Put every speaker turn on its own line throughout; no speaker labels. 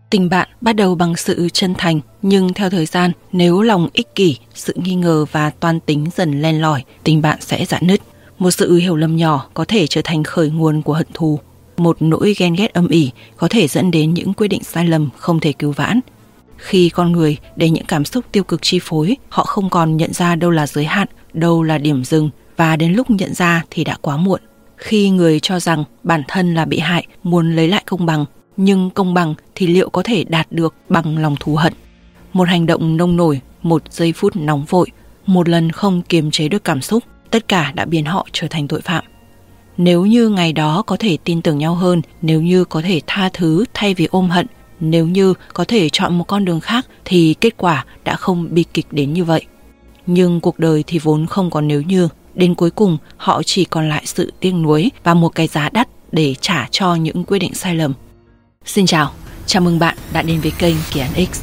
Tình bạn bắt đầu bằng sự chân thành, nhưng theo thời gian, nếu lòng ích kỷ, sự nghi ngờ và toan tính dần len lỏi, tình bạn sẽ rạn nứt. Một sự hiểu lầm nhỏ có thể trở thành khởi nguồn của hận thù. Một nỗi ghen ghét âm ỉ có thể dẫn đến những quyết định sai lầm không thể cứu vãn. Khi con người để những cảm xúc tiêu cực chi phối, họ không còn nhận ra đâu là giới hạn, đâu là điểm dừng, và đến lúc nhận ra thì đã quá muộn. Khi người cho rằng bản thân là bị hại, muốn lấy lại công bằng, nhưng công bằng thì liệu có thể đạt được bằng lòng thù hận? Một hành động nông nổi, một giây phút nóng vội, một lần không kiềm chế được cảm xúc, tất cả đã biến họ trở thành tội phạm. Nếu như ngày đó có thể tin tưởng nhau hơn, nếu như có thể tha thứ thay vì ôm hận, nếu như có thể chọn một con đường khác thì kết quả đã không bi kịch đến như vậy. Nhưng cuộc đời thì vốn không có nếu như, đến cuối cùng họ chỉ còn lại sự tiếc nuối và một cái giá đắt để trả cho những quyết định sai lầm. Xin chào, chào mừng bạn đã đến với kênh Kỳ Án X.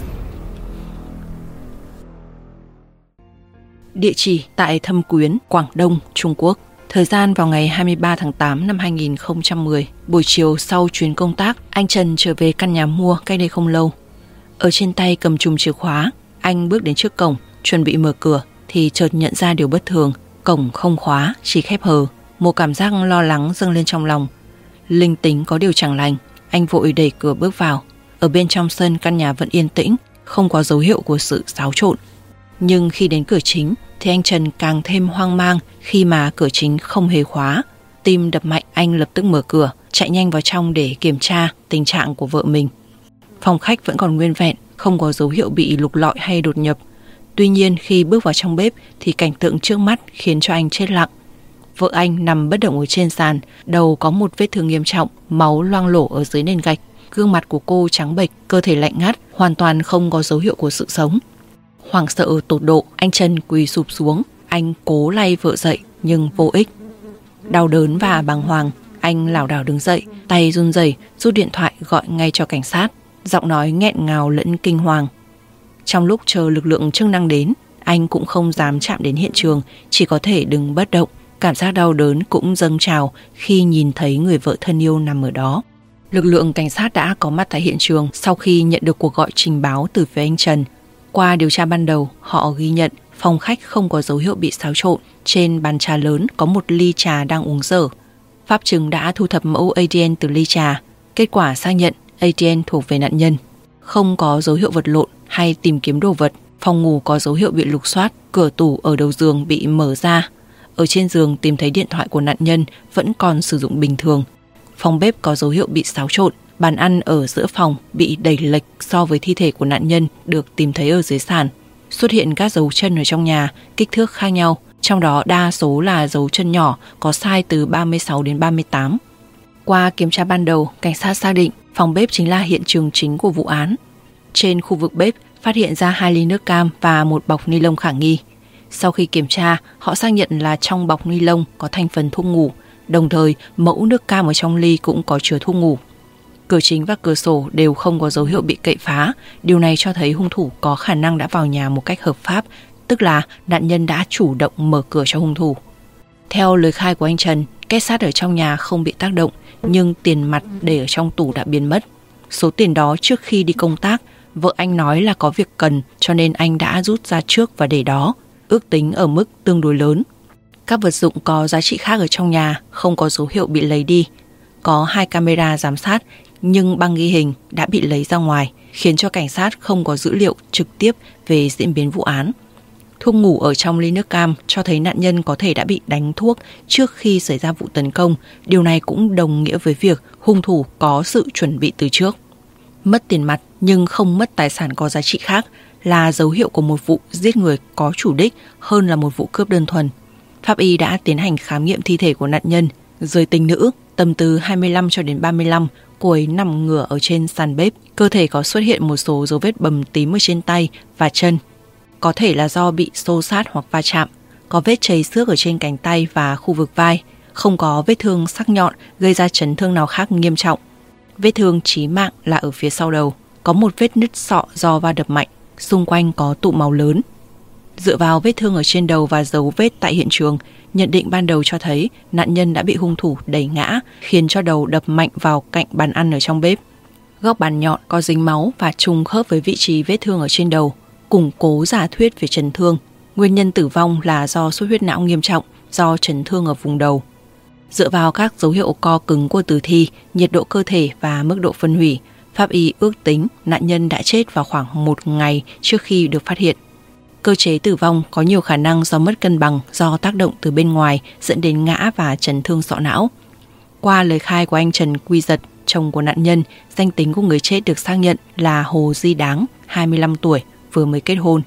Địa chỉ tại Thâm Quyến, Quảng Đông, Trung Quốc. Thời gian vào ngày 23 tháng 8 năm 2010, buổi chiều sau chuyến công tác, anh Trần trở về căn nhà mua cách đây không lâu. Ở trên tay cầm chùm chìa khóa, anh bước đến trước cổng, chuẩn bị mở cửa thì chợt nhận ra điều bất thường. Cổng không khóa, chỉ khép hờ. Một cảm giác lo lắng dâng lên trong lòng. Linh tính có điều chẳng lành, anh vội đẩy cửa bước vào. Ở bên trong sân căn nhà vẫn yên tĩnh, không có dấu hiệu của sự xáo trộn. Nhưng khi đến cửa chính thì anh Trần càng thêm hoang mang khi mà cửa chính không hề khóa. Tim đập mạnh, anh lập tức mở cửa, chạy nhanh vào trong để kiểm tra tình trạng của vợ mình. Phòng khách vẫn còn nguyên vẹn, không có dấu hiệu bị lục lọi hay đột nhập. Tuy nhiên khi bước vào trong bếp thì cảnh tượng trước mắt khiến cho anh chết lặng. Vợ anh nằm bất động ở trên sàn, đầu có một vết thương nghiêm trọng, máu loang lổ ở dưới nền gạch. Gương mặt của cô trắng bệch, cơ thể lạnh ngắt, hoàn toàn không có dấu hiệu của sự sống. Hoảng sợ tột độ, anh Trần quỳ sụp xuống. Anh cố lay vợ dậy nhưng vô ích. Đau đớn và bàng hoàng, anh lảo đảo đứng dậy, tay run rẩy rút điện thoại gọi ngay cho cảnh sát, giọng nói nghẹn ngào lẫn kinh hoàng. Trong lúc chờ lực lượng chức năng đến, anh cũng không dám chạm đến hiện trường, chỉ có thể đứng bất động. Cảm giác đau đớn cũng dâng trào khi nhìn thấy người vợ thân yêu nằm ở đó. Lực lượng cảnh sát đã có mặt tại hiện trường sau khi nhận được cuộc gọi trình báo từ phía anh Trần. Qua điều tra ban đầu, họ ghi nhận phòng khách không có dấu hiệu bị xáo trộn. Trên bàn trà lớn có một ly trà đang uống dở. Pháp chứng đã thu thập mẫu ADN từ ly trà. Kết quả xác nhận ADN thuộc về nạn nhân. Không có dấu hiệu vật lộn hay tìm kiếm đồ vật. Phòng ngủ có dấu hiệu bị lục soát, cửa tủ ở đầu giường bị mở ra. Ở trên giường tìm thấy điện thoại của nạn nhân vẫn còn sử dụng bình thường. Phòng bếp có dấu hiệu bị xáo trộn. Bàn ăn ở giữa phòng bị đẩy lệch so với thi thể của nạn nhân được tìm thấy ở dưới sàn. Xuất hiện các dấu chân ở trong nhà, kích thước khác nhau, trong đó đa số là dấu chân nhỏ, có size từ 36 đến 38. Qua kiểm tra ban đầu, cảnh sát xác định phòng bếp chính là hiện trường chính của vụ án. Trên khu vực bếp phát hiện ra 2 ly nước cam và một bọc ni lông khả nghi. Sau khi kiểm tra, họ xác nhận là trong bọc ni lông có thành phần thuốc ngủ, đồng thời mẫu nước cam ở trong ly cũng có chứa thuốc ngủ. Cửa chính và cửa sổ đều không có dấu hiệu bị cậy phá. Điều này cho thấy hung thủ có khả năng đã vào nhà một cách hợp pháp, tức là nạn nhân đã chủ động mở cửa cho hung thủ. Theo lời khai của anh Trần, két sắt ở trong nhà không bị tác động, nhưng tiền mặt để ở trong tủ đã biến mất. Số tiền đó trước khi đi công tác, vợ anh nói là có việc cần cho nên anh đã rút ra trước và để đó, ước tính ở mức tương đối lớn. Các vật dụng có giá trị khác ở trong nhà không có dấu hiệu bị lấy đi. Có 2 camera giám sát, nhưng băng ghi hình đã bị lấy ra ngoài, khiến cho cảnh sát không có dữ liệu trực tiếp về diễn biến vụ án. Thuốc ngủ ở trong ly nước cam cho thấy nạn nhân có thể đã bị đánh thuốc trước khi xảy ra vụ tấn công. Điều này cũng đồng nghĩa với việc hung thủ có sự chuẩn bị từ trước. Mất tiền mặt nhưng không mất tài sản có giá trị khác là dấu hiệu của một vụ giết người có chủ đích hơn là một vụ cướp đơn thuần. Pháp y đã tiến hành khám nghiệm thi thể của nạn nhân. Giới tính nữ, tầm từ 25 cho đến 35, cô ấy nằm ngửa ở trên sàn bếp. Cơ thể có xuất hiện một số dấu vết bầm tím ở trên tay và chân. Có thể là do bị xô xát hoặc va chạm. Có vết chảy xước ở trên cánh tay và khu vực vai. Không có vết thương sắc nhọn gây ra chấn thương nào khác nghiêm trọng. Vết thương chí mạng là ở phía sau đầu. Có một vết nứt sọ do va đập mạnh. Xung quanh có tụ máu lớn. Dựa vào vết thương ở trên đầu và dấu vết tại hiện trường, nhận định ban đầu cho thấy nạn nhân đã bị hung thủ đẩy ngã, khiến cho đầu đập mạnh vào cạnh bàn ăn ở trong bếp. Góc bàn nhọn có dính máu và trùng khớp với vị trí vết thương ở trên đầu, củng cố giả thuyết về chấn thương. Nguyên nhân tử vong là do xuất huyết não nghiêm trọng do chấn thương ở vùng đầu. Dựa vào các dấu hiệu co cứng của tử thi, nhiệt độ cơ thể và mức độ phân hủy, pháp y ước tính nạn nhân đã chết vào khoảng 1 ngày trước khi được phát hiện. Cơ chế tử vong có nhiều khả năng do mất cân bằng do tác động từ bên ngoài dẫn đến ngã và chấn thương sọ não. Qua lời khai của anh Trần Quy Giật, chồng của nạn nhân, danh tính của người chết được xác nhận là Hồ Di Đáng, 25 tuổi, vừa mới kết hôn.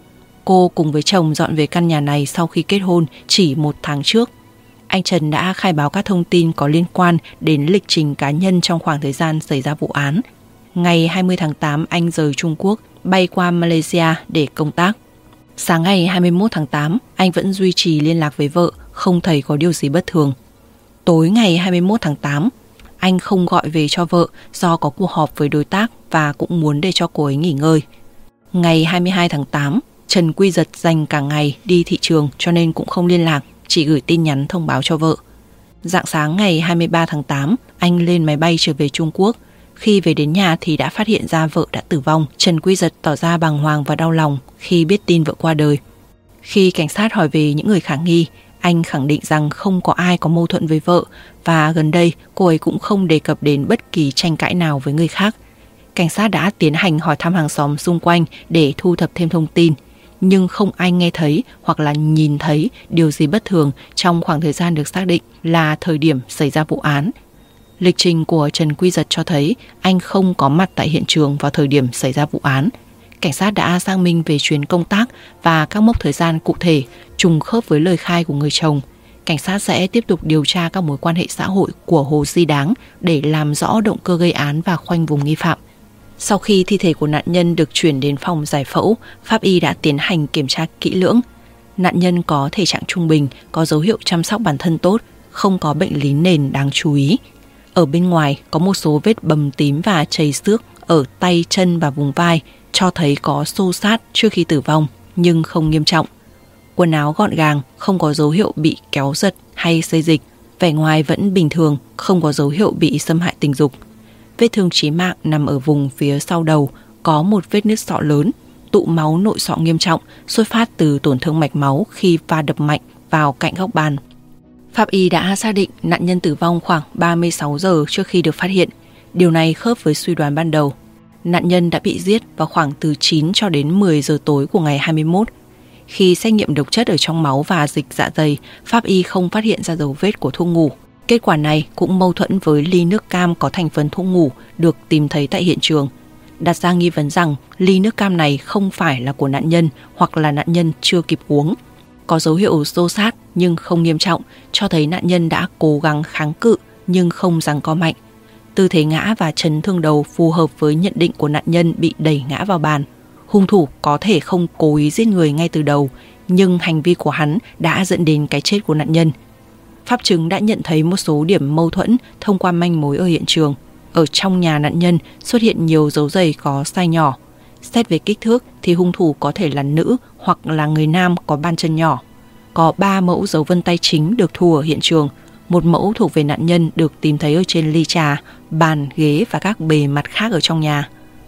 Cô cùng với chồng dọn về căn nhà này sau khi kết hôn chỉ 1 tháng trước. Anh Trần đã khai báo các thông tin có liên quan đến lịch trình cá nhân trong khoảng thời gian xảy ra vụ án. Ngày 20 tháng 8, anh rời Trung Quốc, bay qua Malaysia để công tác. Sáng ngày 21 tháng 8, anh vẫn duy trì liên lạc với vợ, không thấy có điều gì bất thường. Tối ngày 21 tháng 8, anh không gọi về cho vợ do có cuộc họp với đối tác và cũng muốn để cho cô ấy nghỉ ngơi. Ngày 22 tháng 8, Trần Quy Giật dành cả ngày đi thị trường cho nên cũng không liên lạc, chỉ gửi tin nhắn thông báo cho vợ. Rạng sáng ngày 23 tháng 8, anh lên máy bay trở về Trung Quốc. Khi về đến nhà thì đã phát hiện ra vợ đã tử vong. Trần Quy Giật tỏ ra bàng hoàng và đau lòng khi biết tin vợ qua đời. Khi cảnh sát hỏi về những người khả nghi, anh khẳng định rằng không có ai có mâu thuẫn với vợ và gần đây cô ấy cũng không đề cập đến bất kỳ tranh cãi nào với người khác. Cảnh sát đã tiến hành hỏi thăm hàng xóm xung quanh để thu thập thêm thông tin, nhưng không ai nghe thấy hoặc là nhìn thấy điều gì bất thường trong khoảng thời gian được xác định là thời điểm xảy ra vụ án. Lịch trình của Trần Quy Giật cho thấy anh không có mặt tại hiện trường vào thời điểm xảy ra vụ án. Cảnh sát đã xác minh về chuyến công tác và các mốc thời gian cụ thể trùng khớp với lời khai của người chồng. Cảnh sát sẽ tiếp tục điều tra các mối quan hệ xã hội của Hồ Di Đáng để làm rõ động cơ gây án và khoanh vùng nghi phạm. Sau khi thi thể của nạn nhân được chuyển đến phòng giải phẫu, pháp y đã tiến hành kiểm tra kỹ lưỡng. Nạn nhân có thể trạng trung bình, có dấu hiệu chăm sóc bản thân tốt, không có bệnh lý nền đáng chú ý. Ở bên ngoài có một số vết bầm tím và chảy xước ở tay, chân và vùng vai, cho thấy có xô xát trước khi tử vong, nhưng không nghiêm trọng. Quần áo gọn gàng, không có dấu hiệu bị kéo giật hay xê dịch. Vẻ ngoài vẫn bình thường, không có dấu hiệu bị xâm hại tình dục. Vết thương chí mạng nằm ở vùng phía sau đầu, có một vết nứt sọ lớn, tụ máu nội sọ nghiêm trọng, xuất phát từ tổn thương mạch máu khi va đập mạnh vào cạnh góc bàn. Pháp y đã xác định nạn nhân tử vong khoảng 36 giờ trước khi được phát hiện. Điều này khớp với suy đoán ban đầu. Nạn nhân đã bị giết vào khoảng từ 9 cho đến 10 giờ tối của ngày 21. Khi xét nghiệm độc chất ở trong máu và dịch dạ dày, pháp y không phát hiện ra dấu vết của thuốc ngủ. Kết quả này cũng mâu thuẫn với ly nước cam có thành phần thuốc ngủ được tìm thấy tại hiện trường, đặt ra nghi vấn rằng ly nước cam này không phải là của nạn nhân hoặc là nạn nhân chưa kịp uống. Có dấu hiệu xô xát nhưng không nghiêm trọng, cho thấy nạn nhân đã cố gắng kháng cự nhưng không giằng co mạnh. Tư thế ngã và chấn thương đầu phù hợp với nhận định của nạn nhân bị đẩy ngã vào bàn. Hung thủ có thể không cố ý giết người ngay từ đầu, nhưng hành vi của hắn đã dẫn đến cái chết của nạn nhân. Pháp chứng đã nhận thấy một số điểm mâu thuẫn thông qua manh mối ở hiện trường. Ở trong nhà nạn nhân xuất hiện nhiều dấu giày có size nhỏ. Xét về kích thước thì hung thủ có thể là nữ hoặc là người nam có bàn chân nhỏ. Có 3 mẫu dấu vân tay chính được thu ở hiện trường. Một mẫu thuộc về nạn nhân được tìm thấy ở trên ly trà, bàn, ghế và các bề mặt khác ở trong nhà.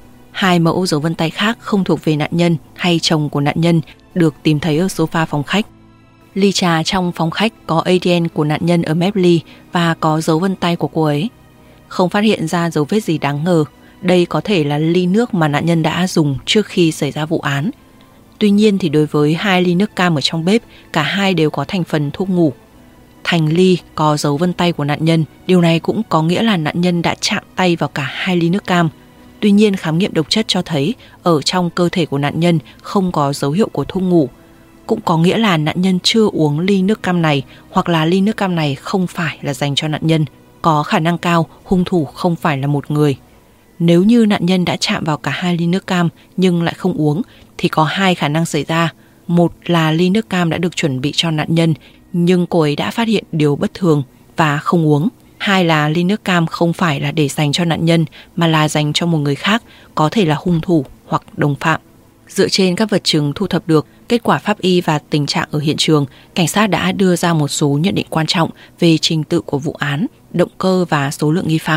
2 mẫu dấu vân tay khác không thuộc về nạn nhân hay chồng của nạn nhân được tìm thấy ở sofa phòng khách. Ly trà trong phòng khách có ADN của nạn nhân ở mép ly và có dấu vân tay của cô ấy. Không phát hiện ra dấu vết gì đáng ngờ. Đây có thể là ly nước mà nạn nhân đã dùng trước khi xảy ra vụ án. Tuy nhiên thì đối với 2 ly nước cam ở trong bếp, cả hai đều có thành phần thuốc ngủ. Thành ly có dấu vân tay của nạn nhân, điều này cũng có nghĩa là nạn nhân đã chạm tay vào cả 2 ly nước cam. Tuy nhiên khám nghiệm độc chất cho thấy ở trong cơ thể của nạn nhân không có dấu hiệu của thuốc ngủ. Cũng có nghĩa là nạn nhân chưa uống ly nước cam này, hoặc là ly nước cam này không phải là dành cho nạn nhân. Có khả năng cao hung thủ không phải là một người. Nếu như nạn nhân đã chạm vào cả 2 ly nước cam nhưng lại không uống thì có 2 khả năng xảy ra. Một là ly nước cam đã được chuẩn bị cho nạn nhân nhưng cô ấy đã phát hiện điều bất thường và không uống. 2 là ly nước cam không phải là để dành cho nạn nhân mà là dành cho một người khác, có thể là hung thủ hoặc đồng phạm. Dựa trên các vật chứng thu thập được, kết quả pháp y và tình trạng ở hiện trường, cảnh sát đã đưa ra một số nhận định quan trọng về trình tự của vụ án, động cơ và số lượng nghi phạm.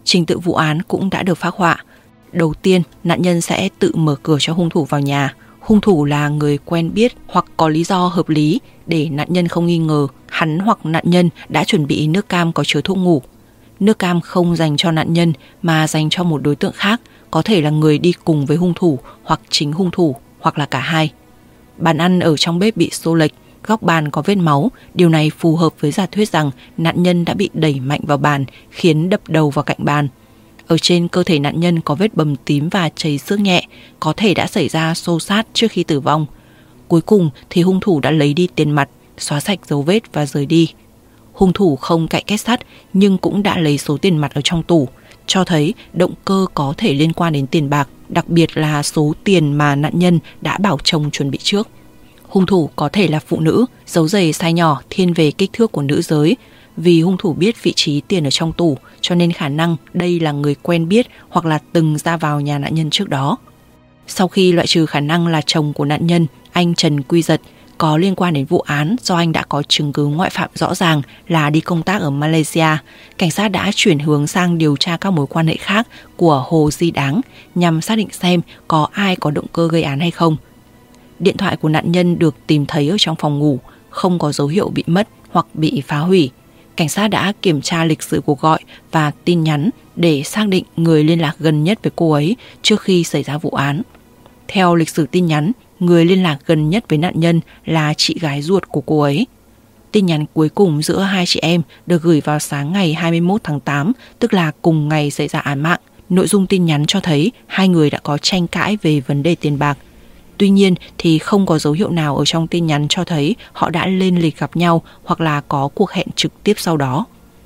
Trình tự vụ án cũng đã được phác họa. Đầu tiên, nạn nhân sẽ tự mở cửa cho hung thủ vào nhà. Hung thủ là người quen biết hoặc có lý do hợp lý để nạn nhân không nghi ngờ hắn hoặc nạn nhân đã chuẩn bị nước cam có chứa thuốc ngủ. Nước cam không dành cho nạn nhân mà dành cho một đối tượng khác, có thể là người đi cùng với hung thủ hoặc chính hung thủ hoặc là cả hai. Bàn ăn ở trong bếp bị xô lệch, góc bàn có vết máu. Điều này phù hợp với giả thuyết rằng nạn nhân đã bị đẩy mạnh vào bàn khiến đập đầu vào cạnh bàn. Ở trên cơ thể nạn nhân có vết bầm tím và chảy xước nhẹ, có thể đã xảy ra xô xát trước khi tử vong. Cuối cùng thì hung thủ đã lấy đi tiền mặt, xóa sạch dấu vết và rời đi. Hung thủ không cậy két sắt nhưng cũng đã lấy số tiền mặt ở trong tủ, cho thấy động cơ có thể liên quan đến tiền bạc, đặc biệt là số tiền mà nạn nhân đã bảo chồng chuẩn bị trước. Hung thủ có thể là phụ nữ, dấu giày size nhỏ thiên về kích thước của nữ giới. Vì hung thủ biết vị trí tiền ở trong tủ, cho nên khả năng đây là người quen biết hoặc là từng ra vào nhà nạn nhân trước đó. Sau khi loại trừ khả năng là chồng của nạn nhân, anh Trần Quy Giật, có liên quan đến vụ án do anh đã có chứng cứ ngoại phạm rõ ràng là đi công tác ở Malaysia, cảnh sát đã chuyển hướng sang điều tra các mối quan hệ khác của Hồ Di Đáng nhằm xác định xem có ai có động cơ gây án hay không. Điện thoại của nạn nhân được tìm thấy ở trong phòng ngủ, không có dấu hiệu bị mất hoặc bị phá hủy. Cảnh sát đã kiểm tra lịch sử cuộc gọi và tin nhắn để xác định người liên lạc gần nhất với cô ấy trước khi xảy ra vụ án. Theo lịch sử tin nhắn, người liên lạc gần nhất với nạn nhân là chị gái ruột của cô ấy. Tin nhắn cuối cùng giữa hai chị em được gửi vào sáng ngày 21 tháng 8, tức là cùng ngày xảy ra án mạng. Nội dung tin nhắn cho thấy hai người đã có tranh cãi về vấn đề tiền bạc. Tuy nhiên thì không có dấu hiệu nào ở trong tin nhắn cho thấy họ đã lên lịch gặp nhau hoặc là có cuộc hẹn trực tiếp sau đó.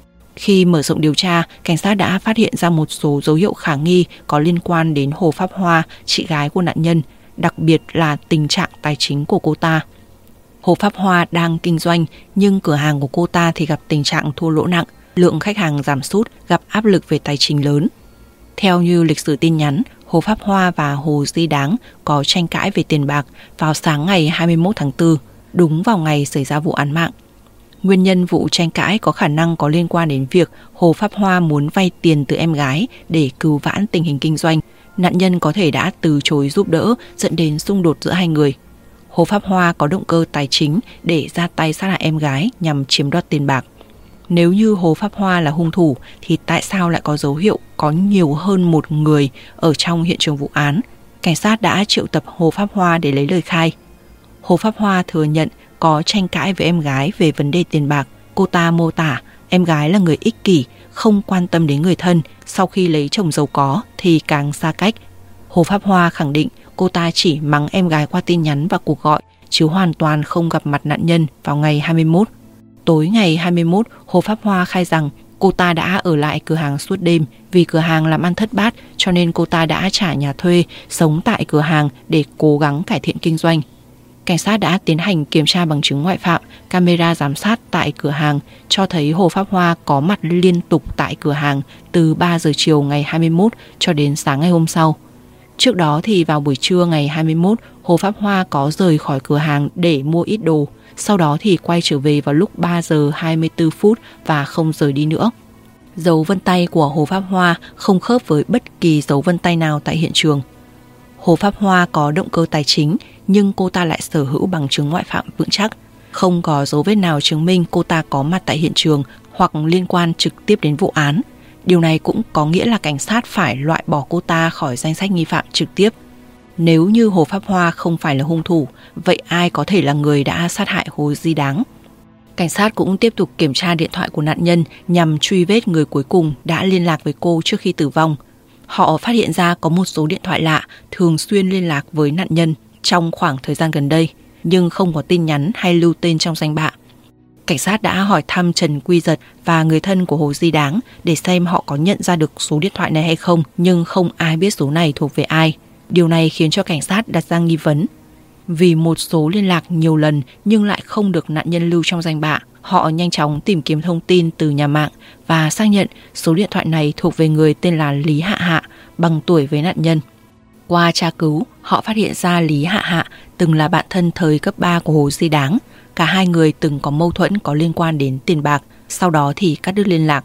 Khi mở rộng điều tra, cảnh sát đã phát hiện ra một số dấu hiệu khả nghi có liên quan đến Hồ Pháp Hoa, chị gái của nạn nhân, đặc biệt là tình trạng tài chính của cô ta. Hồ Pháp Hoa đang kinh doanh nhưng cửa hàng của cô ta thì gặp tình trạng thua lỗ nặng, lượng khách hàng giảm sút, gặp áp lực về tài chính lớn. Theo như lịch sử tin nhắn, Hồ Pháp Hoa và Hồ Di Đáng có tranh cãi về tiền bạc vào sáng ngày 21 tháng 4, đúng vào ngày xảy ra vụ án mạng. Nguyên nhân vụ tranh cãi có khả năng có liên quan đến việc Hồ Pháp Hoa muốn vay tiền từ em gái để cứu vãn tình hình kinh doanh. Nạn nhân có thể đã từ chối giúp đỡ, dẫn đến xung đột giữa hai người. Hồ Pháp Hoa có động cơ tài chính để ra tay sát hại em gái nhằm chiếm đoạt tiền bạc. Nếu như Hồ Pháp Hoa là hung thủ thì tại sao lại có dấu hiệu có nhiều hơn một người ở trong hiện trường vụ án? Cảnh sát đã triệu tập Hồ Pháp Hoa để lấy lời khai. Hồ Pháp Hoa thừa nhận có tranh cãi với em gái về vấn đề tiền bạc. Cô ta mô tả em gái là người ích kỷ, không quan tâm đến người thân, sau khi lấy chồng giàu có thì càng xa cách. Hồ Pháp Hoa khẳng định cô ta chỉ mắng em gái qua tin nhắn và cuộc gọi, chứ hoàn toàn không gặp mặt nạn nhân vào ngày 21. Tối ngày 21, Hồ Pháp Hoa khai rằng cô ta đã ở lại cửa hàng suốt đêm vì cửa hàng làm ăn thất bát, cho nên cô ta đã trả nhà thuê, sống tại cửa hàng để cố gắng cải thiện kinh doanh. Cảnh sát đã tiến hành kiểm tra bằng chứng ngoại phạm, camera giám sát tại cửa hàng cho thấy Hồ Pháp Hoa có mặt liên tục tại cửa hàng từ 3 giờ chiều ngày 21 cho đến sáng ngày hôm sau. Trước đó thì vào buổi trưa ngày 21, Hồ Pháp Hoa có rời khỏi cửa hàng để mua ít đồ. Sau đó thì quay trở về vào lúc 3 giờ 24 phút và không rời đi nữa. Dấu vân tay của Hồ Pháp Hoa không khớp với bất kỳ dấu vân tay nào tại hiện trường. Hồ Pháp Hoa có động cơ tài chính nhưng cô ta lại sở hữu bằng chứng ngoại phạm vững chắc. Không có dấu vết nào chứng minh cô ta có mặt tại hiện trường hoặc liên quan trực tiếp đến vụ án. Điều này cũng có nghĩa là cảnh sát phải loại bỏ cô ta khỏi danh sách nghi phạm trực tiếp. Nếu như Hồ Pháp Hoa không phải là hung thủ, vậy ai có thể là người đã sát hại Hồ Di Đáng? Cảnh sát cũng tiếp tục kiểm tra điện thoại của nạn nhân nhằm truy vết người cuối cùng đã liên lạc với cô trước khi tử vong. Họ phát hiện ra có một số điện thoại lạ thường xuyên liên lạc với nạn nhân trong khoảng thời gian gần đây, nhưng không có tin nhắn hay lưu tên trong danh bạ. Cảnh sát đã hỏi thăm Trần Quy Giật và người thân của Hồ Di Đáng để xem họ có nhận ra được số điện thoại này hay không, nhưng không ai biết số này thuộc về ai. Điều này khiến cho cảnh sát đặt ra nghi vấn. Vì một số liên lạc nhiều lần nhưng lại không được nạn nhân lưu trong danh bạ, họ nhanh chóng tìm kiếm thông tin từ nhà mạng và xác nhận số điện thoại này thuộc về người tên là Lý Hạ Hạ, bằng tuổi với nạn nhân. Qua tra cứu, họ phát hiện ra Lý Hạ Hạ từng là bạn thân thời cấp 3 của Hồ Di Đáng. Cả hai người từng có mâu thuẫn có liên quan đến tiền bạc, sau đó thì cắt đứt liên lạc.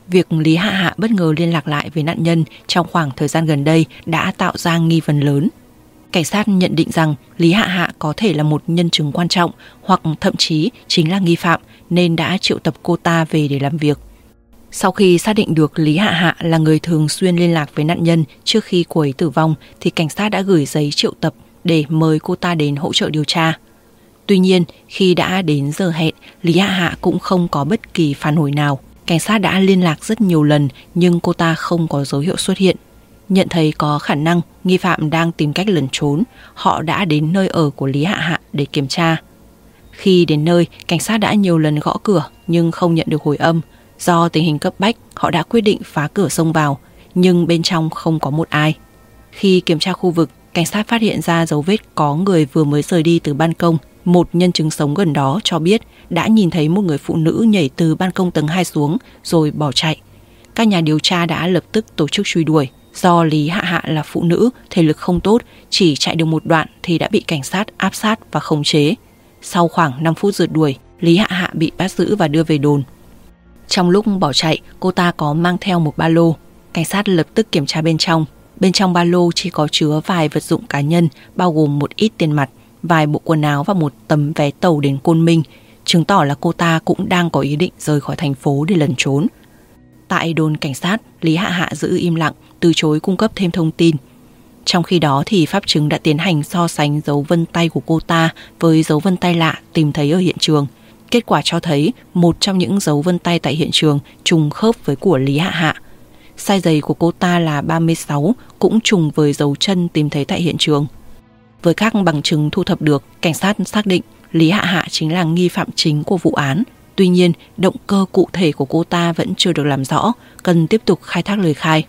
Việc Lý Hạ Hạ bất ngờ liên lạc lại với nạn nhân trong khoảng thời gian gần đây đã tạo ra nghi vấn lớn. Cảnh sát nhận định rằng Lý Hạ Hạ có thể là một nhân chứng quan trọng hoặc thậm chí chính là nghi phạm nên đã triệu tập cô ta về để làm việc. Sau khi xác định được Lý Hạ Hạ là người thường xuyên liên lạc với nạn nhân trước khi cô ấy tử vong thì cảnh sát đã gửi giấy triệu tập để mời cô ta đến hỗ trợ điều tra. Tuy nhiên, khi đã đến giờ hẹn, Lý Hạ Hạ cũng không có bất kỳ phản hồi nào. Cảnh sát đã liên lạc rất nhiều lần nhưng cô ta không có dấu hiệu xuất hiện. Nhận thấy có khả năng nghi phạm đang tìm cách lẩn trốn, họ đã đến nơi ở của Lý Hạ Hạ để kiểm tra. Khi đến nơi, cảnh sát đã nhiều lần gõ cửa nhưng không nhận được hồi âm. Do tình hình cấp bách, họ đã quyết định phá cửa xông vào, nhưng bên trong không có một ai. Khi kiểm tra khu vực, cảnh sát phát hiện ra dấu vết có người vừa mới rời đi từ ban công. Một nhân chứng sống gần đó cho biết đã nhìn thấy một người phụ nữ nhảy từ ban công tầng 2 xuống rồi bỏ chạy. Các nhà điều tra đã lập tức tổ chức truy đuổi. Do Lý Hạ Hạ là phụ nữ, thể lực không tốt, chỉ chạy được một đoạn thì đã bị cảnh sát áp sát và khống chế. Sau khoảng 5 phút rượt đuổi, Lý Hạ Hạ bị bắt giữ và đưa về đồn. Trong lúc bỏ chạy, cô ta có mang theo một ba lô. Cảnh sát lập tức kiểm tra bên trong. Bên trong ba lô chỉ có chứa vài vật dụng cá nhân, bao gồm một ít tiền mặt, vài bộ quần áo và một tấm vé tàu đến Côn Minh, chứng tỏ là cô ta cũng đang có ý định rời khỏi thành phố để lẩn trốn. Tại đồn cảnh sát, Lý Hạ Hạ giữ im lặng, từ chối cung cấp thêm thông tin. Trong khi đó thì pháp chứng đã tiến hành so sánh dấu vân tay của cô ta với dấu vân tay lạ tìm thấy ở hiện trường. Kết quả cho thấy một trong những dấu vân tay tại hiện trường trùng khớp với của Lý Hạ Hạ. Size giày của cô ta là 36, cũng trùng với dấu chân tìm thấy tại hiện trường. Với các bằng chứng thu thập được, cảnh sát xác định Lý Hạ Hạ chính là nghi phạm chính của vụ án. Tuy nhiên, động cơ cụ thể của cô ta vẫn chưa được làm rõ, cần tiếp tục khai thác lời khai.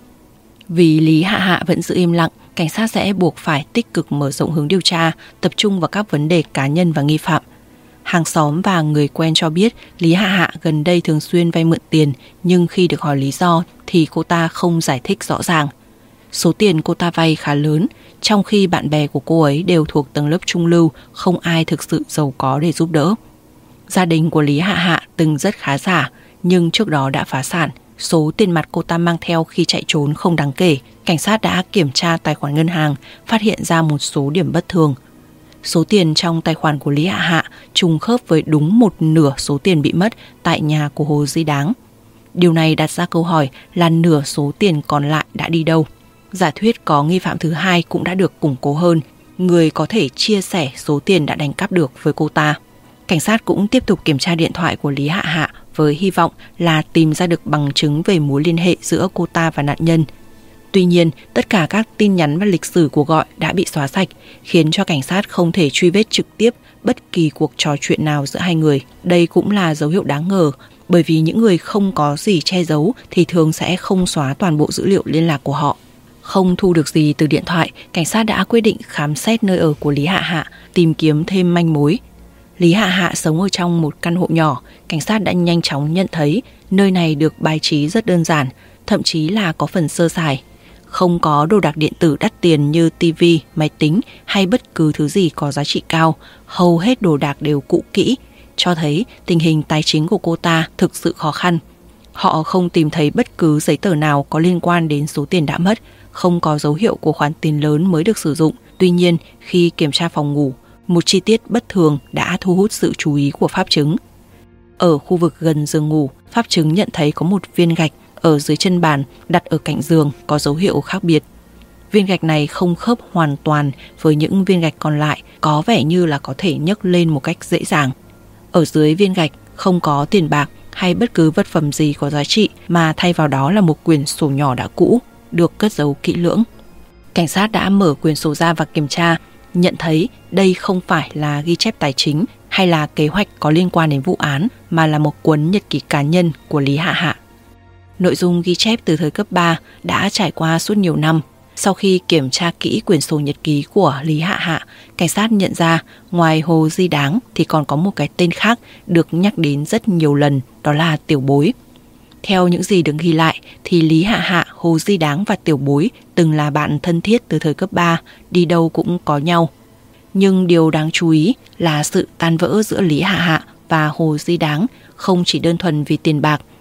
Vì Lý Hạ Hạ vẫn giữ im lặng, cảnh sát sẽ buộc phải tích cực mở rộng hướng điều tra, tập trung vào các vấn đề cá nhân và nghi phạm. Hàng xóm và người quen cho biết Lý Hạ Hạ gần đây thường xuyên vay mượn tiền, nhưng khi được hỏi lý do thì cô ta không giải thích rõ ràng. Số tiền cô ta vay khá lớn, trong khi bạn bè của cô ấy đều thuộc tầng lớp trung lưu, không ai thực sự giàu có để giúp đỡ. Gia đình của Lý Hạ Hạ từng rất khá giả, nhưng trước đó đã phá sản. Số tiền mặt cô ta mang theo khi chạy trốn không đáng kể. Cảnh sát đã kiểm tra tài khoản ngân hàng, phát hiện ra một số điểm bất thường. Số tiền trong tài khoản của Lý Hạ Hạ trùng khớp với đúng một nửa số tiền bị mất tại nhà của Hồ Di Đáng. Điều này đặt ra câu hỏi là nửa số tiền còn lại đã đi đâu. Giả thuyết có nghi phạm thứ hai cũng đã được củng cố hơn, người có thể chia sẻ số tiền đã đánh cắp được với cô ta. Cảnh sát cũng tiếp tục kiểm tra điện thoại của Lý Hạ Hạ với hy vọng là tìm ra được bằng chứng về mối liên hệ giữa cô ta và nạn nhân. Tuy nhiên, tất cả các tin nhắn và lịch sử cuộc gọi đã bị xóa sạch, khiến cho cảnh sát không thể truy vết trực tiếp bất kỳ cuộc trò chuyện nào giữa hai người. Đây cũng là dấu hiệu đáng ngờ, bởi vì những người không có gì che giấu thì thường sẽ không xóa toàn bộ dữ liệu liên lạc của họ. Không thu được gì từ điện thoại, cảnh sát đã quyết định khám xét nơi ở của Lý Hạ Hạ, tìm kiếm thêm manh mối. Lý Hạ Hạ sống ở trong một căn hộ nhỏ, cảnh sát đã nhanh chóng nhận thấy nơi này được bài trí rất đơn giản, thậm chí là có phần sơ sài. Không có đồ đạc điện tử đắt tiền như TV, máy tính hay bất cứ thứ gì có giá trị cao, hầu hết đồ đạc đều cũ kỹ, cho thấy tình hình tài chính của cô ta thực sự khó khăn. Họ không tìm thấy bất cứ giấy tờ nào có liên quan đến số tiền đã mất, không có dấu hiệu của khoản tiền lớn mới được sử dụng. Tuy nhiên, khi kiểm tra phòng ngủ, một chi tiết bất thường đã thu hút sự chú ý của pháp chứng. Ở khu vực gần giường ngủ, pháp chứng nhận thấy có một viên gạch ở dưới chân bàn đặt ở cạnh giường có dấu hiệu khác biệt. Viên gạch này không khớp hoàn toàn với những viên gạch còn lại, có vẻ như là có thể nhấc lên một cách dễ dàng. Ở dưới viên gạch không có tiền bạc hay bất cứ vật phẩm gì có giá trị, mà thay vào đó là một quyển sổ nhỏ đã cũ, được cất giấu kỹ lưỡng. Cảnh sát đã mở quyển sổ ra và kiểm tra, nhận thấy đây không phải là ghi chép tài chính hay là kế hoạch có liên quan đến vụ án, mà là một cuốn nhật ký cá nhân của Lý Hạ Hạ. Nội dung ghi chép từ thời cấp 3 đã trải qua suốt nhiều năm. Sau khi kiểm tra kỹ quyển sổ nhật ký của Lý Hạ Hạ, cảnh sát nhận ra ngoài Hồ Di Đáng thì còn có một cái tên khác được nhắc đến rất nhiều lần, đó là Tiểu Bối. Theo những gì được ghi lại thì Lý Hạ Hạ, Hồ Di Đáng và Tiểu Bối từng là bạn thân thiết từ thời cấp 3, đi đâu cũng có nhau. Nhưng điều đáng chú ý là sự tan vỡ giữa Lý Hạ Hạ và Hồ Di Đáng không chỉ đơn thuần vì tiền bạc,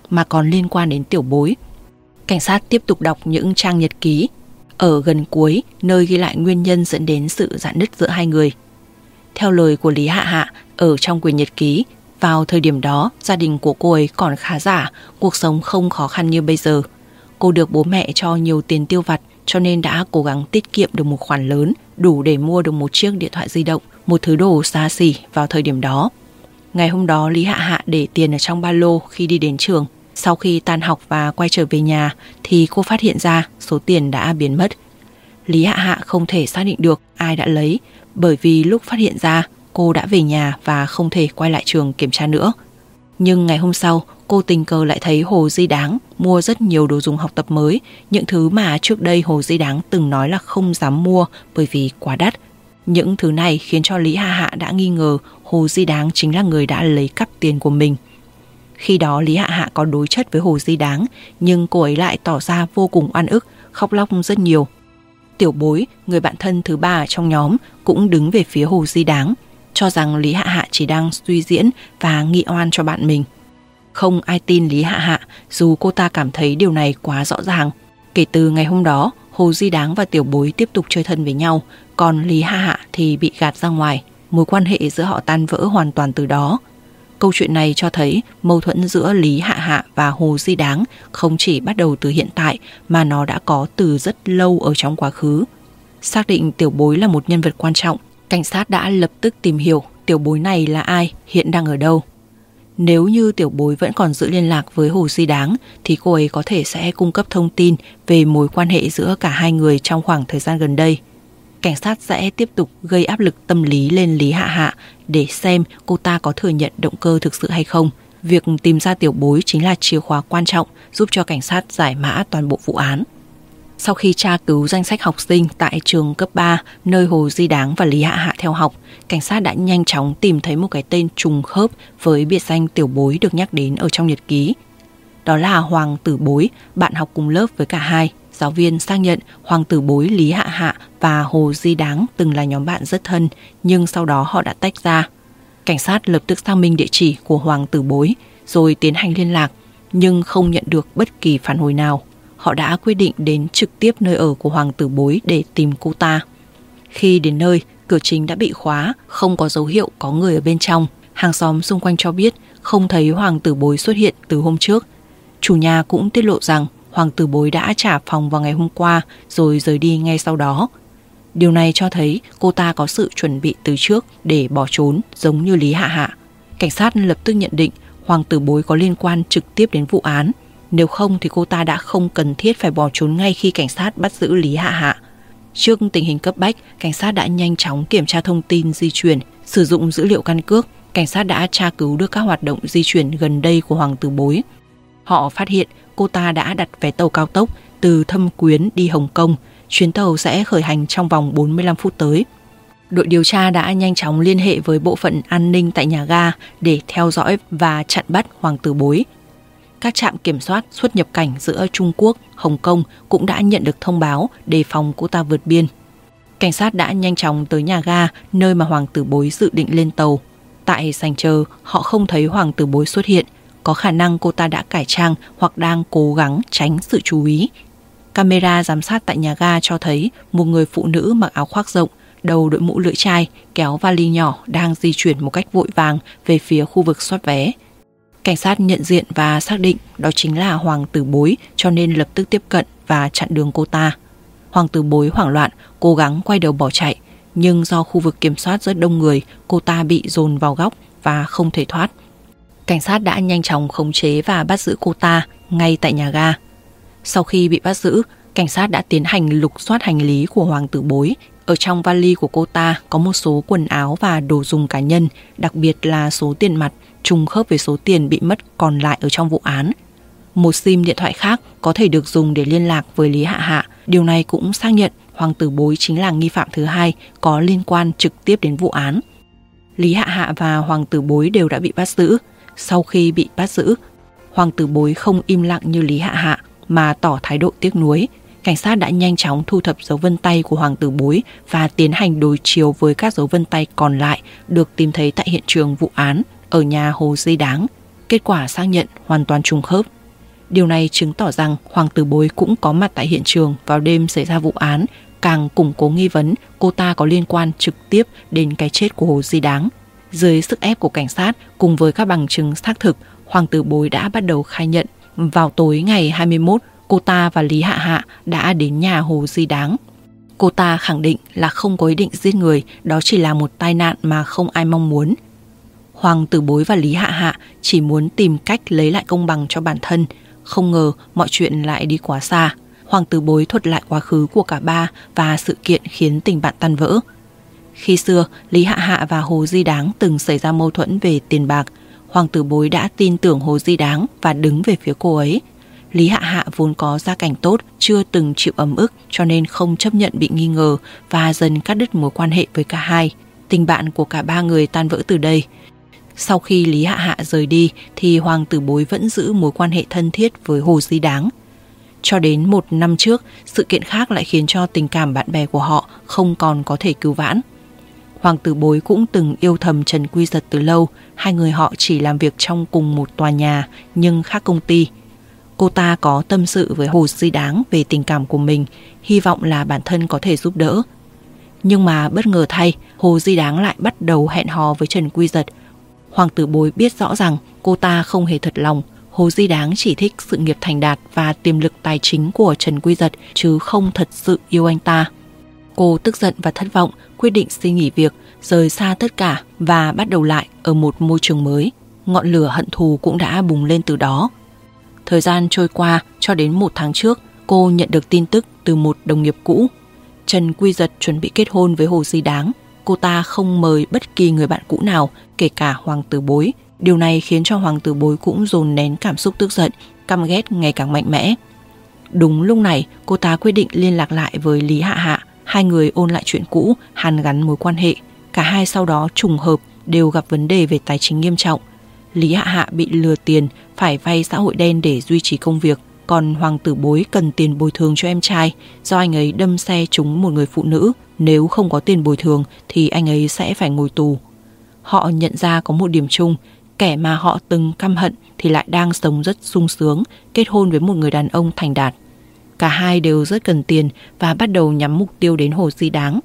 mà còn liên quan đến Tiểu Bối. Cảnh sát tiếp tục đọc những trang nhật ký. Ở gần cuối, nơi ghi lại nguyên nhân dẫn đến sự rạn nứt giữa hai người. Theo lời của Lý Hạ Hạ, ở trong quyển nhật ký, vào thời điểm đó, gia đình của cô ấy còn khá giả, cuộc sống không khó khăn như bây giờ. Cô được bố mẹ cho nhiều tiền tiêu vặt, cho nên đã cố gắng tiết kiệm được một khoản lớn, đủ để mua được một chiếc điện thoại di động, một thứ đồ xa xỉ vào thời điểm đó. Ngày hôm đó, Lý Hạ Hạ để tiền ở trong ba lô khi đi đến trường. Sau khi tan học và quay trở về nhà thì cô phát hiện ra số tiền đã biến mất. Lý Hạ Hạ không thể xác định được ai đã lấy, bởi vì lúc phát hiện ra cô đã về nhà và không thể quay lại trường kiểm tra nữa. Nhưng ngày hôm sau, cô tình cờ lại thấy Hồ Di Đáng mua rất nhiều đồ dùng học tập mới, những thứ mà trước đây Hồ Di Đáng từng nói là không dám mua bởi vì quá đắt. Những thứ này khiến cho Lý Hạ Hạ đã nghi ngờ Hồ Di Đáng chính là người đã lấy cắp tiền của mình. Khi đó Lý Hạ Hạ có đối chất với Hồ Di Đáng, nhưng cô ấy lại tỏ ra vô cùng oan ức, khóc lóc rất nhiều. Tiểu Bối, người bạn thân thứ ba trong nhóm, cũng đứng về phía Hồ Di Đáng, cho rằng Lý Hạ Hạ chỉ đang suy diễn và nghị oan cho bạn mình. Không ai tin Lý Hạ Hạ, dù cô ta cảm thấy điều này quá rõ ràng. Kể từ ngày hôm đó, Hồ Di Đáng và Tiểu Bối tiếp tục chơi thân với nhau, còn Lý Hạ Hạ thì bị gạt ra ngoài. Mối quan hệ giữa họ tan vỡ hoàn toàn từ đó. Câu chuyện này cho thấy mâu thuẫn giữa Lý Hạ Hạ và Hồ Di Đáng không chỉ bắt đầu từ hiện tại mà nó đã có từ rất lâu ở trong quá khứ. Xác định Tiểu Bối là một nhân vật quan trọng, cảnh sát đã lập tức tìm hiểu Tiểu Bối này là ai, hiện đang ở đâu. Nếu như Tiểu Bối vẫn còn giữ liên lạc với Hồ Di Đáng thì cô ấy có thể sẽ cung cấp thông tin về mối quan hệ giữa cả hai người trong khoảng thời gian gần đây. Cảnh sát sẽ tiếp tục gây áp lực tâm lý lên Lý Hạ Hạ để xem cô ta có thừa nhận động cơ thực sự hay không. Việc tìm ra Tiểu Bối chính là chìa khóa quan trọng giúp cho cảnh sát giải mã toàn bộ vụ án. Sau khi tra cứu danh sách học sinh tại trường cấp 3 nơi Hồ Di Đáng và Lý Hạ Hạ theo học, cảnh sát đã nhanh chóng tìm thấy một cái tên trùng khớp với biệt danh Tiểu Bối được nhắc đến ở trong nhật ký. Đó là Hoàng Tử Bối, bạn học cùng lớp với cả hai. Giáo viên xác nhận Hoàng Tử Bối, Lý Hạ Hạ và Hồ Di Đáng từng là nhóm bạn rất thân, nhưng sau đó họ đã tách ra. Cảnh sát lập tức xác minh địa chỉ của Hoàng Tử Bối rồi tiến hành liên lạc, nhưng không nhận được bất kỳ phản hồi nào. Họ đã quyết định đến trực tiếp nơi ở của Hoàng Tử Bối để tìm cô ta. Khi đến nơi, cửa chính đã bị khóa, không có dấu hiệu có người ở bên trong. Hàng xóm xung quanh cho biết không thấy Hoàng Tử Bối xuất hiện từ hôm trước. Chủ nhà cũng tiết lộ rằng Hoàng Tử Bối đã trả phòng vào ngày hôm qua rồi rời đi ngay sau đó. Điều này cho thấy cô ta có sự chuẩn bị từ trước để bỏ trốn giống như Lý Hạ Hạ. Cảnh sát lập tức nhận định Hoàng Tử Bối có liên quan trực tiếp đến vụ án. Nếu không thì cô ta đã không cần thiết phải bỏ trốn ngay khi cảnh sát bắt giữ Lý Hạ Hạ. Trước tình hình cấp bách, cảnh sát đã nhanh chóng kiểm tra thông tin di chuyển, sử dụng dữ liệu căn cước. Cảnh sát đã tra cứu được các hoạt động di chuyển gần đây của Hoàng Tử Bối. Họ phát hiện cô ta đã đặt vé tàu cao tốc từ Thâm Quyến đi Hồng Kông. Chuyến tàu sẽ khởi hành trong vòng 45 phút tới. Đội điều tra đã nhanh chóng liên hệ với bộ phận an ninh tại nhà ga để theo dõi và chặn bắt Hoàng Tử Bối. Các trạm kiểm soát xuất nhập cảnh giữa Trung Quốc, Hồng Kông cũng đã nhận được thông báo đề phòng cô ta vượt biên. Cảnh sát đã nhanh chóng tới nhà ga nơi mà Hoàng Tử Bối dự định lên tàu. Tại sảnh chờ, họ không thấy Hoàng Tử Bối xuất hiện. Có khả năng cô ta đã cải trang hoặc đang cố gắng tránh sự chú ý. Camera giám sát tại nhà ga cho thấy một người phụ nữ mặc áo khoác rộng, đầu đội mũ lưỡi chai, kéo vali nhỏ đang di chuyển một cách vội vàng về phía khu vực soát vé. Cảnh sát nhận diện và xác định đó chính là Hoàng Tử Bối, cho nên lập tức tiếp cận và chặn đường cô ta. Hoàng Tử Bối hoảng loạn, cố gắng quay đầu bỏ chạy, nhưng do khu vực kiểm soát rất đông người, cô ta bị dồn vào góc và không thể thoát. Cảnh sát đã nhanh chóng khống chế và bắt giữ cô ta ngay tại nhà ga. Sau khi bị bắt giữ, cảnh sát đã tiến hành lục soát hành lý của Hoàng Tử Bối. Ở trong vali của cô ta có một số quần áo và đồ dùng cá nhân, đặc biệt là số tiền mặt trùng khớp với số tiền bị mất còn lại ở trong vụ án. Một SIM điện thoại khác có thể được dùng để liên lạc với Lý Hạ Hạ. Điều này cũng xác nhận Hoàng Tử Bối chính là nghi phạm thứ hai có liên quan trực tiếp đến vụ án. Lý Hạ Hạ và Hoàng Tử Bối đều đã bị bắt giữ. Sau khi bị bắt giữ, Hoàng Tử Bối không im lặng như Lý Hạ Hạ mà tỏ thái độ tiếc nuối. Cảnh sát đã nhanh chóng thu thập dấu vân tay của Hoàng Tử Bối và tiến hành đối chiếu với các dấu vân tay còn lại được tìm thấy tại hiện trường vụ án ở nhà Hồ Di Đáng. Kết quả xác nhận hoàn toàn trùng khớp. Điều này chứng tỏ rằng Hoàng tử Bối cũng có mặt tại hiện trường vào đêm xảy ra vụ án, càng củng cố nghi vấn cô ta có liên quan trực tiếp đến cái chết của Hồ Di Đáng. Dưới sức ép của cảnh sát cùng với các bằng chứng xác thực, Hoàng tử Bối đã bắt đầu khai nhận vào tối ngày 21, cô ta và Lý Hạ Hạ đã đến nhà Hồ Di Đáng. Cô ta khẳng định là không có ý định giết người, đó chỉ là một tai nạn mà không ai mong muốn. Hoàng tử Bối và Lý Hạ Hạ chỉ muốn tìm cách lấy lại công bằng cho bản thân, không ngờ mọi chuyện lại đi quá xa. Hoàng tử Bối thuật lại quá khứ của cả ba và sự kiện khiến tình bạn tan vỡ. Khi xưa, Lý Hạ Hạ và Hồ Di Đáng từng xảy ra mâu thuẫn về tiền bạc. Hoàng tử Bối đã tin tưởng Hồ Di Đáng và đứng về phía cô ấy. Lý Hạ Hạ vốn có gia cảnh tốt, chưa từng chịu ấm ức cho nên không chấp nhận bị nghi ngờ và dần cắt đứt mối quan hệ với cả hai. Tình bạn của cả ba người tan vỡ từ đây. Sau khi Lý Hạ Hạ rời đi thì Hoàng tử Bối vẫn giữ mối quan hệ thân thiết với Hồ Di Đáng. Cho đến 1 năm trước, sự kiện khác lại khiến cho tình cảm bạn bè của họ không còn có thể cứu vãn. Hoàng tử Bối cũng từng yêu thầm Trần Quy Giật từ lâu, hai người họ chỉ làm việc trong cùng một tòa nhà nhưng khác công ty. Cô ta có tâm sự với Hồ Di Đáng về tình cảm của mình, hy vọng là bản thân có thể giúp đỡ. Nhưng mà bất ngờ thay, Hồ Di Đáng lại bắt đầu hẹn hò với Trần Quy Giật. Hoàng tử Bối biết rõ rằng cô ta không hề thật lòng, Hồ Di Đáng chỉ thích sự nghiệp thành đạt và tiềm lực tài chính của Trần Quy Giật chứ không thật sự yêu anh ta. Cô tức giận và thất vọng, quyết định xin nghỉ việc, rời xa tất cả và bắt đầu lại ở một môi trường mới. Ngọn lửa hận thù cũng đã bùng lên từ đó. Thời gian trôi qua cho đến 1 tháng trước, cô nhận được tin tức từ một đồng nghiệp cũ. Trần Quy Giật chuẩn bị kết hôn với Hồ Di Đáng. Cô ta không mời bất kỳ người bạn cũ nào, kể cả Hoàng tử Bối. Điều này khiến cho Hoàng tử Bối cũng dồn nén cảm xúc tức giận, căm ghét ngày càng mạnh mẽ. Đúng lúc này, cô ta quyết định liên lạc lại với Lý Hạ Hạ. Hai người ôn lại chuyện cũ, hàn gắn mối quan hệ. Cả hai sau đó trùng hợp đều gặp vấn đề về tài chính nghiêm trọng. Lý Hạ Hạ bị lừa tiền, phải vay xã hội đen để duy trì công việc. Còn Hoàng tử Bối cần tiền bồi thường cho em trai, do anh ấy đâm xe trúng một người phụ nữ. Nếu không có tiền bồi thường thì anh ấy sẽ phải ngồi tù. Họ nhận ra có một điểm chung, kẻ mà họ từng căm hận thì lại đang sống rất sung sướng, kết hôn với một người đàn ông thành đạt. Cả hai đều rất cần tiền và bắt đầu nhắm mục tiêu đến Hồ Di Đáng.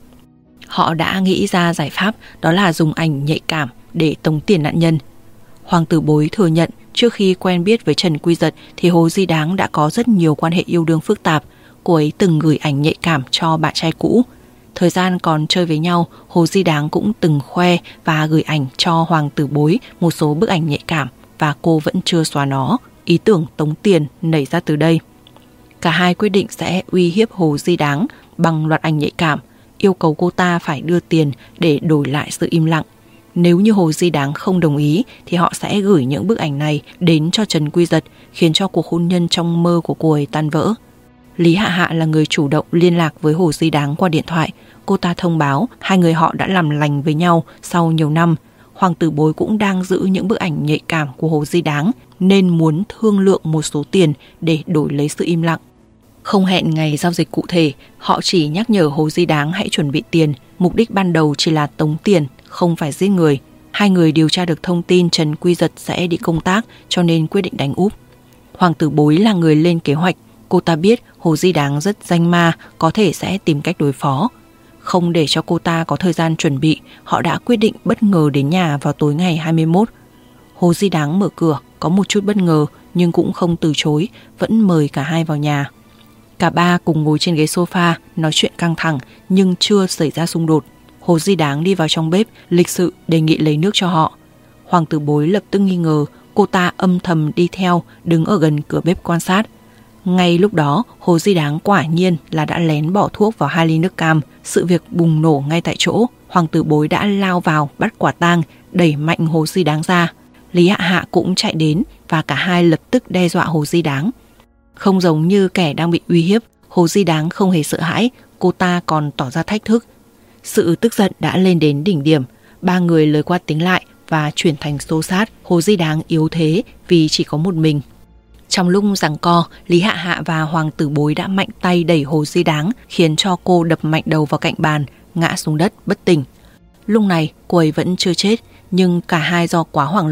Họ đã nghĩ ra giải pháp, đó là dùng ảnh nhạy cảm để tống tiền nạn nhân. Hoàng tử Bối thừa nhận trước khi quen biết với Trần Quy Giật thì Hồ Di Đáng đã có rất nhiều quan hệ yêu đương phức tạp. Cô ấy từng gửi ảnh nhạy cảm cho bạn trai cũ. Thời gian còn chơi với nhau, Hồ Di Đáng cũng từng khoe và gửi ảnh cho Hoàng tử Bối một số bức ảnh nhạy cảm và cô vẫn chưa xóa nó. Ý tưởng tống tiền nảy ra từ đây. Cả hai quyết định sẽ uy hiếp Hồ Di Đáng bằng loạt ảnh nhạy cảm, yêu cầu cô ta phải đưa tiền để đổi lại sự im lặng. Nếu như Hồ Di Đáng không đồng ý thì họ sẽ gửi những bức ảnh này đến cho Trần Quy Giật, khiến cho cuộc hôn nhân trong mơ của cô ấy tan vỡ. Lý Hạ Hạ là người chủ động liên lạc với Hồ Di Đáng qua điện thoại. Cô ta thông báo hai người họ đã làm lành với nhau sau nhiều năm. Hoàng tử Bối cũng đang giữ những bức ảnh nhạy cảm của Hồ Di Đáng nên muốn thương lượng một số tiền để đổi lấy sự im lặng. Không hẹn ngày giao dịch cụ thể, họ chỉ nhắc nhở Hồ Di Đáng hãy chuẩn bị tiền. Mục đích ban đầu chỉ là tống tiền, không phải giết người. Hai người điều tra được thông tin Trần Quy Giật sẽ đi công tác cho nên quyết định đánh úp. Hoàng tử Bối là người lên kế hoạch. Cô ta biết Hồ Di Đáng rất danh ma, có thể sẽ tìm cách đối phó. Không để cho cô ta có thời gian chuẩn bị, họ đã quyết định bất ngờ đến nhà vào tối ngày 21. Hồ Di Đáng mở cửa, có một chút bất ngờ nhưng cũng không từ chối, vẫn mời cả hai vào nhà. Cả ba cùng ngồi trên ghế sofa, nói chuyện căng thẳng nhưng chưa xảy ra xung đột. Hồ Di Đáng đi vào trong bếp, lịch sự đề nghị lấy nước cho họ. Hoàng tử Bối lập tức nghi ngờ, cô ta âm thầm đi theo, đứng ở gần cửa bếp quan sát. Ngay lúc đó, Hồ Di Đáng quả nhiên là đã lén bỏ thuốc vào 2 ly nước cam. Sự việc bùng nổ ngay tại chỗ. Hoàng tử Bối đã lao vào bắt quả tang, đẩy mạnh Hồ Di Đáng ra. Lý Hạ Hạ cũng chạy đến và cả hai lập tức đe dọa Hồ Di Đáng. Không giống như kẻ đang bị uy hiếp, Hồ Di Đáng không hề sợ hãi, cô ta còn tỏ ra thách thức. Sự tức giận đã lên đến đỉnh điểm, ba người lời qua tiếng lại và chuyển thành xô xát. Hồ Di Đáng yếu thế vì chỉ có một mình. Trong lúc giằng co, Lý Hạ Hạ và Hoàng tử Bối đã mạnh tay đẩy Hồ Di Đáng, khiến cho cô đập mạnh đầu vào cạnh bàn, ngã xuống đất bất tỉnh. Lúc này cô ấy vẫn chưa chết, nhưng cả hai do quá hoảng loạn,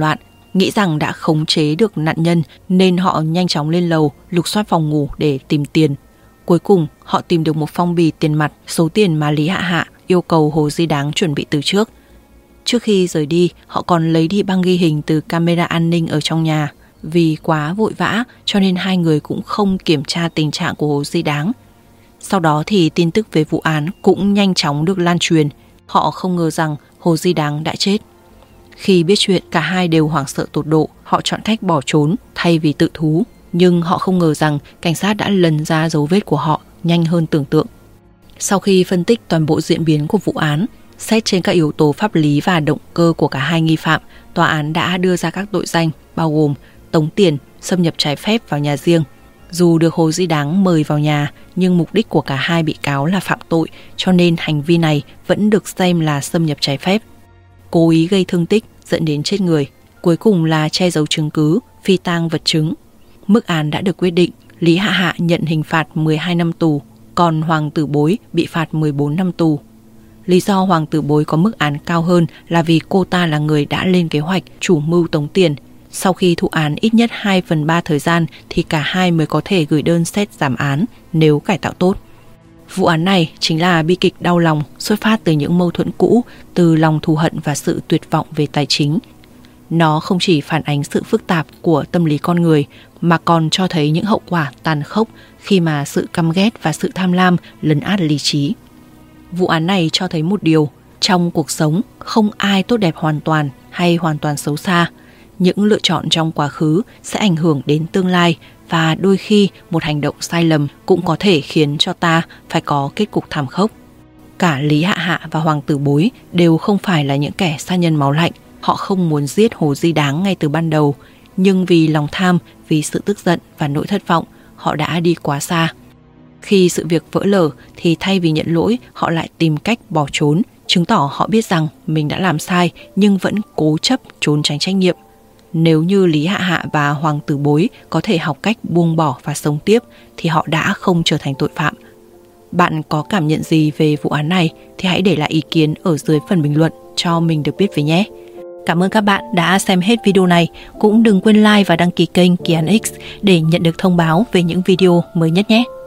nghĩ rằng đã khống chế được nạn nhân nên họ nhanh chóng lên lầu lục soát phòng ngủ để tìm tiền. Cuối cùng, họ tìm được một phong bì tiền mặt, số tiền mà Lý Hạ Hạ yêu cầu Hồ Di Đáng chuẩn bị từ trước. Trước khi rời đi, họ còn lấy đi băng ghi hình từ camera an ninh ở trong nhà. Vì quá vội vã cho nên hai người cũng không kiểm tra tình trạng của Hồ Di Đáng. Sau đó thì tin tức về vụ án cũng nhanh chóng được lan truyền. Họ không ngờ rằng Hồ Di Đáng đã chết. Khi biết chuyện, cả hai đều hoảng sợ tột độ. Họ chọn cách bỏ trốn thay vì tự thú. Nhưng họ không ngờ rằng cảnh sát đã lần ra dấu vết của họ nhanh hơn tưởng tượng. Sau khi phân tích toàn bộ diễn biến của vụ án, xét trên các yếu tố pháp lý và động cơ của cả hai nghi phạm, tòa án đã đưa ra các tội danh bao gồm tống tiền, xâm nhập trái phép vào nhà riêng. Dù được Hồ Di Đáng mời vào nhà, nhưng mục đích của cả hai bị cáo là phạm tội, cho nên hành vi này vẫn được xem là xâm nhập trái phép. Cố ý gây thương tích dẫn đến chết người. Cuối cùng là che giấu chứng cứ, phi tang vật chứng. Mức án đã được quyết định, Lý Hạ Hạ nhận hình phạt 12 năm tù, còn Hoàng Tử Bối bị phạt 14 năm tù. Lý do Hoàng Tử Bối có mức án cao hơn là vì cô ta là người đã lên kế hoạch chủ mưu tống tiền. Sau khi thụ án ít nhất 2/3 thời gian thì cả hai mới có thể gửi đơn xét giảm án nếu cải tạo tốt. Vụ án này chính là bi kịch đau lòng xuất phát từ những mâu thuẫn cũ, từ lòng thù hận và sự tuyệt vọng về tài chính. Nó không chỉ phản ánh sự phức tạp của tâm lý con người mà còn cho thấy những hậu quả tàn khốc khi mà sự căm ghét và sự tham lam lấn át lý trí. Vụ án này cho thấy một điều, trong cuộc sống không ai tốt đẹp hoàn toàn hay hoàn toàn xấu xa. Những lựa chọn trong quá khứ sẽ ảnh hưởng đến tương lai và đôi khi một hành động sai lầm cũng có thể khiến cho ta phải có kết cục thảm khốc. Cả Lý Hạ Hạ và Hoàng Tử Bối đều không phải là những kẻ sát nhân máu lạnh. Họ không muốn giết Hồ Di Đáng ngay từ ban đầu, nhưng vì lòng tham, vì sự tức giận và nỗi thất vọng, họ đã đi quá xa. Khi sự việc vỡ lở thì thay vì nhận lỗi, họ lại tìm cách bỏ trốn, chứng tỏ họ biết rằng mình đã làm sai nhưng vẫn cố chấp trốn tránh trách nhiệm. Nếu như Lý Hạ Hạ và Hoàng Tử Bối có thể học cách buông bỏ và sống tiếp thì họ đã không trở thành tội phạm. Bạn có cảm nhận gì về vụ án này thì hãy để lại ý kiến ở dưới phần bình luận cho mình được biết với nhé. Cảm ơn các bạn đã xem hết video này. Cũng đừng quên like và đăng ký kênh Kỳ Án X để nhận được thông báo về những video mới nhất nhé.